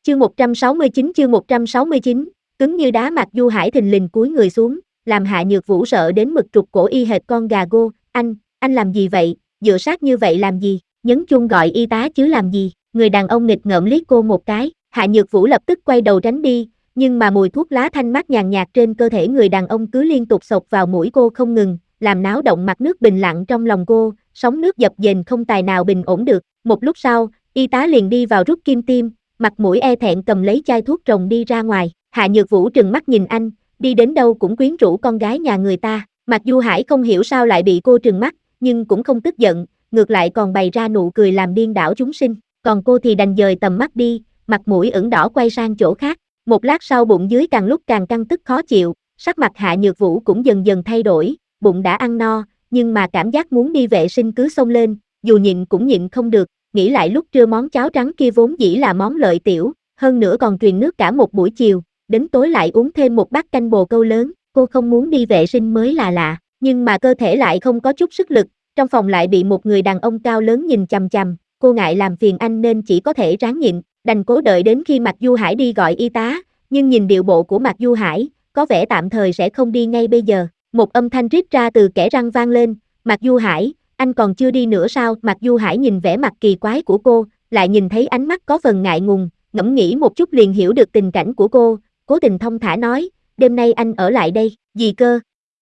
Chương 169, cứng như đá. Mạc Du Hải thình lình cúi người xuống, làm Hạ Nhược Vũ sợ đến mực trục cổ y hệt con gà gô. Anh làm gì vậy, dựa sát như vậy làm gì, nhấn chuông gọi y tá chứ làm gì. Người đàn ông nghịch ngợm liếc cô một cái, Hạ Nhược Vũ lập tức quay đầu tránh đi, nhưng mà mùi thuốc lá thanh mát nhàn nhạt trên cơ thể người đàn ông cứ liên tục xộc vào mũi cô không ngừng, làm náo động mặt nước bình lặng trong lòng cô, sóng nước dập dềnh không tài nào bình ổn được. Một lúc sau, y tá liền đi vào rút kim tiêm, mặt mũi e thẹn cầm lấy chai thuốc rồng đi ra ngoài. Hạ Nhược Vũ trừng mắt nhìn anh, đi đến đâu cũng quyến rũ con gái nhà người ta. Mạc Du Hải không hiểu sao lại bị cô trừng mắt, nhưng cũng không tức giận, ngược lại còn bày ra nụ cười làm điên đảo chúng sinh. Còn cô thì đành dời tầm mắt đi, mặt mũi ửng đỏ quay sang chỗ khác. Một lát sau bụng dưới càng lúc càng căng tức khó chịu, sắc mặt Hạ Nhược Vũ cũng dần dần thay đổi, bụng đã ăn no, nhưng mà cảm giác muốn đi vệ sinh cứ xông lên, dù nhịn cũng nhịn không được. Nghĩ lại lúc trưa món cháo trắng kia vốn dĩ là món lợi tiểu, hơn nữa còn truyền nước cả một buổi chiều, đến tối lại uống thêm một bát canh bồ câu lớn, cô không muốn đi vệ sinh mới là lạ, nhưng mà cơ thể lại không có chút sức lực, trong phòng lại bị một người đàn ông cao lớn nhìn chằm chằm, cô ngại làm phiền anh nên chỉ có thể ráng nhịn, đành cố đợi đến khi Mạc Du Hải đi gọi y tá, nhưng nhìn điệu bộ của Mạc Du Hải, có vẻ tạm thời sẽ không đi ngay bây giờ. Một âm thanh rít ra từ kẽ răng vang lên, Mạc Du Hải, anh còn chưa đi nữa sao? Mạc Du Hải nhìn vẻ mặt kỳ quái của cô, lại nhìn thấy ánh mắt có phần ngại ngùng, ngẫm nghĩ một chút liền hiểu được tình cảnh của cô, cố tình thong thả nói, đêm nay anh ở lại đây, gì cơ?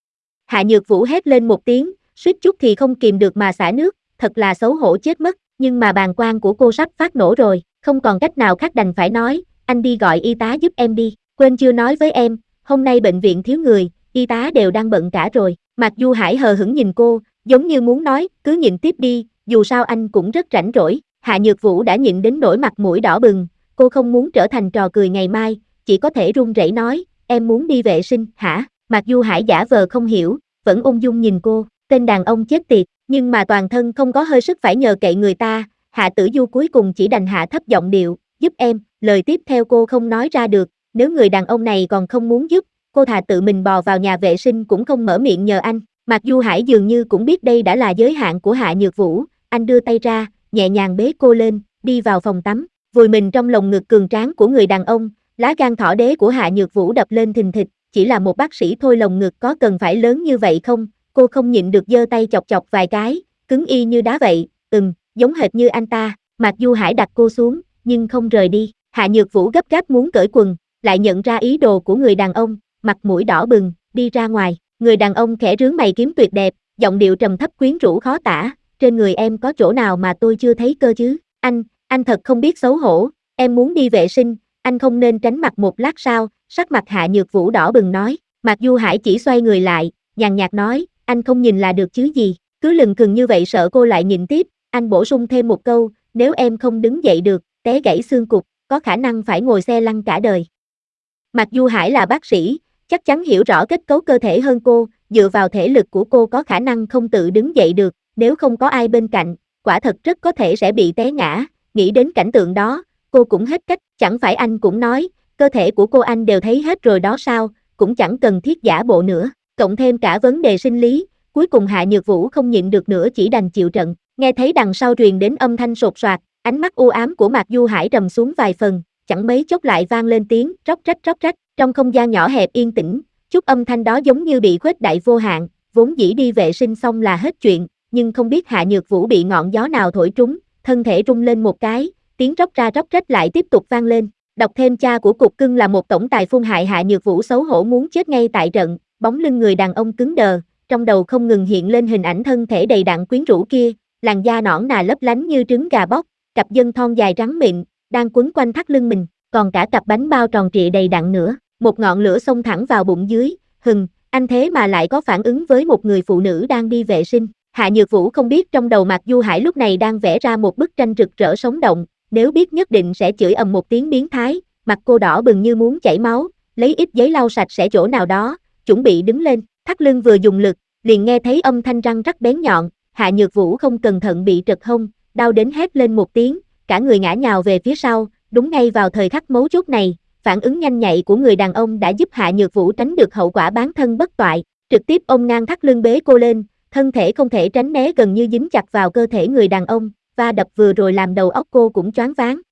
Hạ Nhược Vũ hét lên một tiếng, suýt chút thì không kìm được mà xả nước, thật là xấu hổ chết mất, nhưng mà bàng quang của cô sắp phát nổ rồi, không còn cách nào khác đành phải nói, anh đi gọi y tá giúp em đi, quên chưa nói với em, hôm nay bệnh viện thiếu người, y tá đều đang bận cả rồi. Mạc Du Hải hờ hững nhìn cô, giống như muốn nói, cứ nhịn tiếp đi, dù sao anh cũng rất rảnh rỗi. Hạ Nhược Vũ đã nhịn đến nỗi mặt mũi đỏ bừng, cô không muốn trở thành trò cười ngày mai, chỉ có thể run rẩy nói, em muốn đi vệ sinh, hả? Mạc Du Hải giả vờ không hiểu, vẫn ung dung nhìn cô, tên đàn ông chết tiệt, nhưng mà toàn thân không có hơi sức phải nhờ cậy người ta. Hạ Tử Du cuối cùng chỉ đành hạ thấp giọng điệu, giúp em, lời tiếp theo cô không nói ra được, nếu người đàn ông này còn không muốn giúp, cô thà tự mình bò vào nhà vệ sinh cũng không mở miệng nhờ anh. Mạc Du Hải dường như cũng biết đây đã là giới hạn của Hạ Nhược Vũ, anh đưa tay ra, nhẹ nhàng bế cô lên, đi vào phòng tắm, vùi mình trong lồng ngực cường tráng của người đàn ông, lá gan thỏ đế của Hạ Nhược Vũ đập lên thình thịch, chỉ là một bác sĩ thôi lồng ngực có cần phải lớn như vậy không? Cô không nhịn được giơ tay chọc chọc vài cái, cứng y như đá vậy, giống hệt như anh ta. Mạc Du Hải đặt cô xuống, nhưng không rời đi. Hạ Nhược Vũ gấp gáp muốn cởi quần, lại nhận ra ý đồ của người đàn ông, mặt mũi đỏ bừng, đi ra ngoài. Người đàn ông khẽ rướn mày kiếm tuyệt đẹp, giọng điệu trầm thấp quyến rũ khó tả, trên người em có chỗ nào mà tôi chưa thấy cơ chứ? Anh thật không biết xấu hổ, em muốn đi vệ sinh, anh không nên tránh mặt một lát sao? Sắc mặt Hạ Nhược Vũ đỏ bừng nói. Mạc Du Hải chỉ xoay người lại, nhàn nhạt nói, anh không nhìn là được chứ gì, cứ lừng khừng như vậy sợ cô lại nhịn tiếp, anh bổ sung thêm một câu, nếu em không đứng dậy được, té gãy xương cụt, có khả năng phải ngồi xe lăn cả đời. Mạc Du Hải là bác sĩ, chắc chắn hiểu rõ kết cấu cơ thể hơn cô, dựa vào thể lực của cô có khả năng không tự đứng dậy được, nếu không có ai bên cạnh, quả thật rất có thể sẽ bị té ngã. Nghĩ đến cảnh tượng đó, cô cũng hết cách, chẳng phải anh cũng nói, cơ thể của cô anh đều thấy hết rồi đó sao, cũng chẳng cần thiết giả bộ nữa, cộng thêm cả vấn đề sinh lý, cuối cùng Hạ Nhược Vũ không nhịn được nữa chỉ đành chịu trận. Nghe thấy đằng sau truyền đến âm thanh sột soạt, ánh mắt u ám của Mạc Du Hải trầm xuống vài phần, chẳng mấy chốc lại vang lên tiếng róc rách, trong không gian nhỏ hẹp yên tĩnh, chút âm thanh đó giống như bị khuếch đại vô hạn, vốn dĩ đi vệ sinh xong là hết chuyện, nhưng không biết Hạ Nhược Vũ bị ngọn gió nào thổi trúng, thân thể rung lên một cái, tiếng róc rách lại tiếp tục vang lên. Đọc thêm cha của cục cưng là một tổng tài phun hại. Hạ Nhược Vũ xấu hổ muốn chết ngay tại trận, bóng lưng người đàn ông cứng đờ, trong đầu không ngừng hiện lên hình ảnh thân thể đầy đặn quyến rũ kia, làn da nõn nà lấp lánh như trứng gà bóc, cặp chân thon dài trắng mịn, đang quấn quanh thắt lưng mình, còn cả cặp bánh bao tròn trịa đầy đặn nữa, một ngọn lửa xông thẳng vào bụng dưới, anh thế mà lại có phản ứng với một người phụ nữ đang đi vệ sinh. Hạ Nhược Vũ không biết trong đầu Mạc Du Hải lúc này đang vẽ ra một bức tranh rực rỡ sống động, nếu biết nhất định sẽ chửi ầm một tiếng biến thái, mặt cô đỏ bừng như muốn chảy máu, lấy ít giấy lau sạch sẽ chỗ nào đó, chuẩn bị đứng lên, thắt lưng vừa dùng lực, liền nghe thấy âm thanh răng rắc bén nhọn, Hạ Nhược Vũ không cẩn thận bị trật hông, đau đến hét lên một tiếng, cả người ngã nhào về phía sau, đúng ngay vào thời khắc mấu chốt này, phản ứng nhanh nhạy của người đàn ông đã giúp Hạ Nhược Vũ tránh được hậu quả bán thân bất toại, trực tiếp ôm ngang thắt lưng bế cô lên, thân thể không thể tránh né gần như dính chặt vào cơ thể người đàn ông, va đập vừa rồi làm đầu óc cô cũng choáng váng,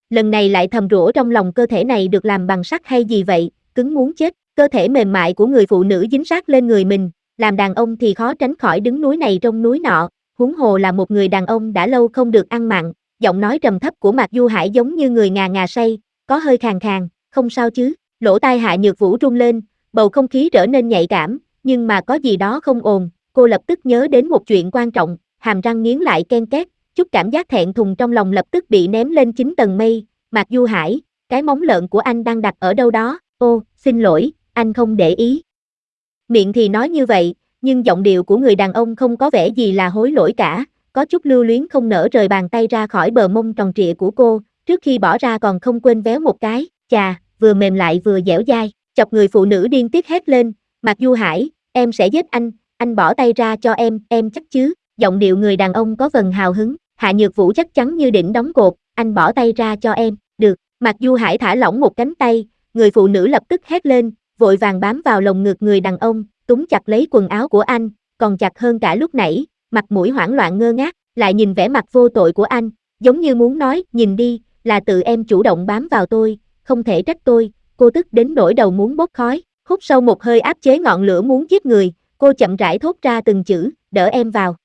lần này lại thầm rủa trong lòng cơ thể này được làm bằng sắt hay gì vậy, cứng muốn chết, cơ thể mềm mại của người phụ nữ dính sát lên người mình, làm đàn ông thì khó tránh khỏi đứng núi này trông núi nọ, huống hồ là một người đàn ông đã lâu không được ăn mặn, giọng nói trầm thấp của Mạc Du Hải giống như người ngà ngà say, có hơi khàn khàn, không sao chứ, lỗ tai Hạ Nhược Vũ rung lên, bầu không khí trở nên nhạy cảm, nhưng mà có gì đó không ổn, cô lập tức nhớ đến một chuyện quan trọng, hàm răng nghiến lại ken két, chút cảm giác thẹn thùng trong lòng lập tức bị ném lên 9 tầng mây, Mạc Du Hải, cái móng lợn của anh đang đặt ở đâu đó, ô, xin lỗi, anh không để ý. Miệng thì nói như vậy, nhưng giọng điệu của người đàn ông không có vẻ gì là hối lỗi cả, có chút lưu luyến không nỡ rời bàn tay ra khỏi bờ mông tròn trịa của cô, trước khi bỏ ra còn không quên véo một cái, chà, vừa mềm lại vừa dẻo dai, chọc người phụ nữ điên tiết hét lên, Mạc Du Hải, em sẽ giết anh bỏ tay ra cho em chắc chứ, giọng điệu người đàn ông có phần hào hứng, Hạ Nhược Vũ chắc chắn như đỉnh đóng cột, anh bỏ tay ra cho em, được, Mạc Du Hải thả lỏng một cánh tay, người phụ nữ lập tức hét lên, vội vàng bám vào lồng ngực người đàn ông, túm chặt lấy quần áo của anh, còn chặt hơn cả lúc nãy, mặt mũi hoảng loạn ngơ ngác, lại nhìn vẻ mặt vô tội của anh, giống như muốn nói, nhìn đi, là tự em chủ động bám vào tôi, không thể trách tôi, cô tức đến nỗi đầu muốn bốc khói, hút sâu một hơi áp chế ngọn lửa muốn giết người, cô chậm rãi thốt ra từng chữ, đỡ em vào,